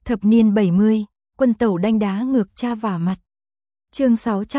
Thập niên 70, quân tẩu đanh đá ngược cha vả mặt. Chương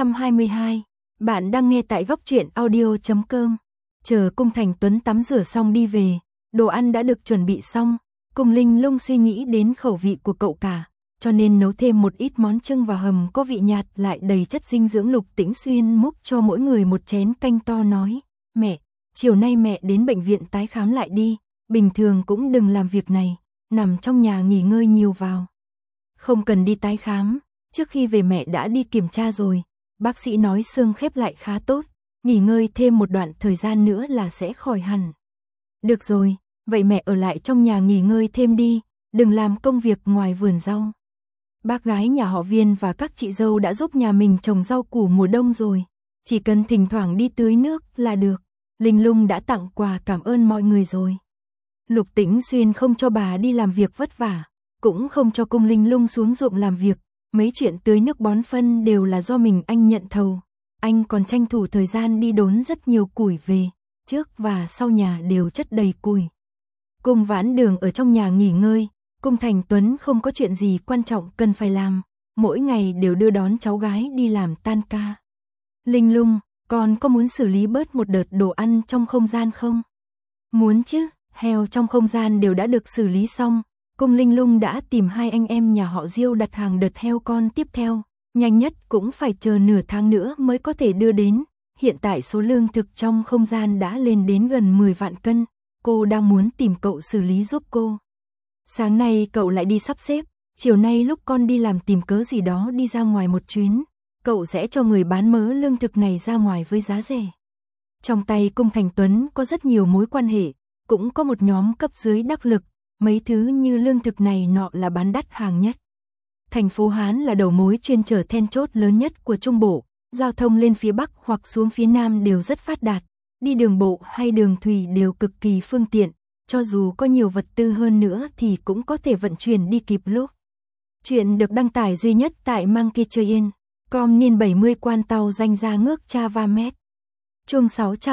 622. Bạn đang nghe tại góc truyện audio.com. Chờ Cung Thành Tuấn tắm rửa xong đi về, đồ ăn đã được chuẩn bị xong. Cung Linh Lung suy nghĩ đến khẩu vị của cậu cả, cho nên nấu thêm một ít món chưng vào hầm có vị nhạt lại đầy chất dinh dưỡng. Lục Tĩnh Xuyên múc cho mỗi người một chén canh to nói, mẹ, chiều nay mẹ đến bệnh viện tái khám lại đi, bình thường cũng đừng làm việc này, nằm trong nhà nghỉ ngơi nhiều vào. Không cần đi tái khám, trước khi về mẹ đã đi kiểm tra rồi, bác sĩ nói xương khép lại khá tốt, nghỉ ngơi thêm một đoạn thời gian nữa là sẽ khỏi hẳn. Được rồi, vậy mẹ ở lại trong nhà nghỉ ngơi thêm đi, đừng làm công việc ngoài vườn rau. Bác gái nhà họ Viên và các chị dâu đã giúp nhà mình trồng rau củ mùa đông rồi, chỉ cần thỉnh thoảng đi tưới nước là được. Linh Lung đã tặng quà cảm ơn mọi người rồi. Lục Tĩnh Xuyên không cho bà đi làm việc vất vả, cũng không cho Cung Linh Lung xuống ruộng làm việc, mấy chuyện tưới nước bón phân đều là do mình anh nhận thầu. Anh còn tranh thủ thời gian đi đốn rất nhiều củi về, trước và sau nhà đều chất đầy củi. Cung Vãn Đường ở trong nhà nghỉ ngơi, Cung Thành Tuấn không có chuyện gì quan trọng cần phải làm, mỗi ngày đều đưa đón cháu gái đi làm tan ca. Linh Lung, con có muốn xử lý bớt một đợt đồ ăn trong không gian không? Muốn chứ, heo trong không gian đều đã được xử lý xong. Cung Linh Lung đã tìm hai anh em nhà họ Diêu đặt hàng đợt heo con tiếp theo, nhanh nhất cũng phải chờ nửa tháng nữa mới có thể đưa đến. Hiện tại số lương thực trong không gian đã lên đến gần 10 vạn cân, cô đang muốn tìm cậu xử lý giúp cô. Sáng nay cậu lại đi sắp xếp, chiều nay lúc con đi làm tìm cớ gì đó đi ra ngoài một chuyến, cậu sẽ cho người bán mớ lương thực này ra ngoài với giá rẻ. Trong tay Cung Thành Tuấn có rất nhiều mối quan hệ, cũng có một nhóm cấp dưới đắc lực, mấy thứ như lương thực này nọ là bán đắt hàng nhất. Thành phố Hán là đầu mối chuyên chở then chốt lớn nhất của Trung Bộ, giao thông lên phía Bắc hoặc xuống phía Nam đều rất phát đạt, đi đường bộ hay đường thủy đều cực kỳ phương tiện, cho dù có nhiều vật tư hơn nữa thì cũng có thể vận chuyển đi kịp lúc. Chuyện được đăng tải duy nhất tại Mankichoyen.com niên 70 quan tàu danh ra ngước Chava Met. Chương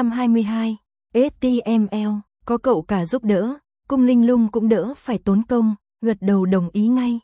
622, HTML, có cậu cả giúp đỡ, Cung Linh Lung cũng đỡ phải tốn công, gật đầu đồng ý ngay.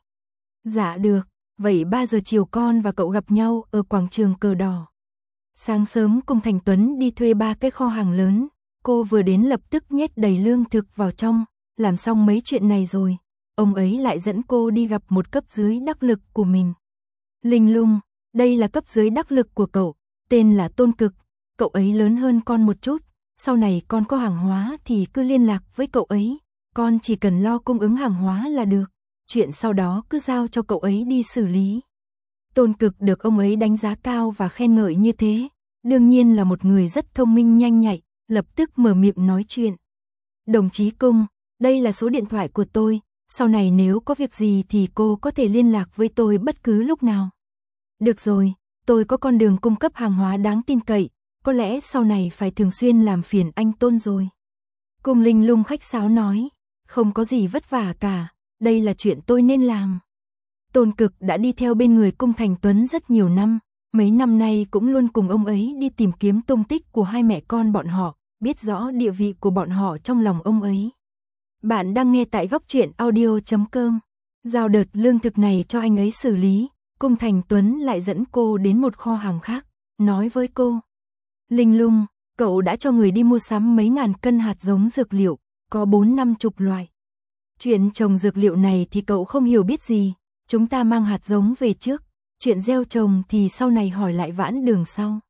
Dạ được, vậy 3 giờ chiều con và cậu gặp nhau ở quảng trường Cờ Đỏ. Sáng sớm Cung Thành Tuấn đi thuê 3 cái kho hàng lớn, cô vừa đến lập tức nhét đầy lương thực vào trong, làm xong mấy chuyện này rồi, ông ấy lại dẫn cô đi gặp một cấp dưới đắc lực của mình. Linh Lung, đây là cấp dưới đắc lực của cậu, tên là Tôn Cực, cậu ấy lớn hơn con một chút, sau này con có hàng hóa thì cứ liên lạc với cậu ấy, con chỉ cần lo cung ứng hàng hóa là được, chuyện sau đó cứ giao cho cậu ấy đi xử lý. Tôn Cực được ông ấy đánh giá cao và khen ngợi như thế, đương nhiên là một người rất thông minh nhanh nhạy, lập tức mở miệng nói chuyện. Đồng chí Cung, đây là số điện thoại của tôi, sau này nếu có việc gì thì cô có thể liên lạc với tôi bất cứ lúc nào. Được rồi, tôi có con đường cung cấp hàng hóa đáng tin cậy, có lẽ sau này phải thường xuyên làm phiền anh Tôn rồi. Cung Linh Lung khách sáo nói, không có gì vất vả cả, đây là chuyện tôi nên làm. Tôn Cực đã đi theo bên người Cung Thành Tuấn rất nhiều năm, mấy năm nay cũng luôn cùng ông ấy đi tìm kiếm tung tích của hai mẹ con bọn họ, biết rõ địa vị của bọn họ trong lòng ông ấy. Bạn đang nghe tại góc truyện audio.com. Giao đợt lương thực này cho anh ấy xử lý, Cung Thành Tuấn lại dẫn cô đến một kho hàng khác, nói với cô. Linh Lung, cậu đã cho người đi mua sắm mấy ngàn cân hạt giống dược liệu, có 4-50 loại. Chuyện trồng dược liệu này thì cậu không hiểu biết gì, chúng ta mang hạt giống về trước, chuyện gieo trồng thì sau này hỏi lại Vãn Đường sau.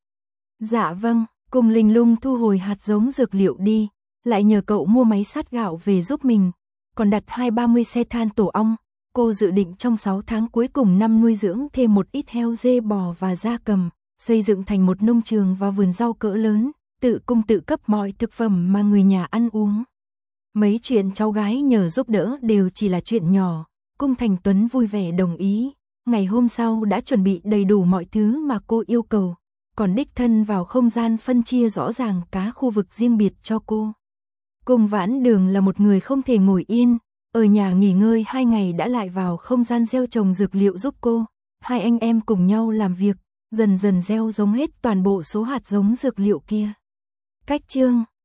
Dạ vâng, Cung Linh Lung thu hồi hạt giống dược liệu đi, lại nhờ cậu mua máy sát gạo về giúp mình, còn đặt 20-30 xe than tổ ong. Cô dự định trong 6 tháng cuối cùng năm nuôi dưỡng thêm một ít heo dê bò và gia cầm, xây dựng thành một nông trường và vườn rau cỡ lớn, tự cung tự cấp mọi thực phẩm mà người nhà ăn uống. Mấy chuyện cháu gái nhờ giúp đỡ đều chỉ là chuyện nhỏ, Cung Thành Tuấn vui vẻ đồng ý, ngày hôm sau đã chuẩn bị đầy đủ mọi thứ mà cô yêu cầu, còn đích thân vào không gian phân chia rõ ràng cả khu vực riêng biệt cho cô. Cung Vãn Đường là một người không thể ngồi yên, ở nhà nghỉ ngơi 2 ngày đã lại vào không gian gieo trồng dược liệu giúp cô, hai anh em cùng nhau làm việc, dần dần gieo giống hết toàn bộ số hạt giống dược liệu kia. Cách chương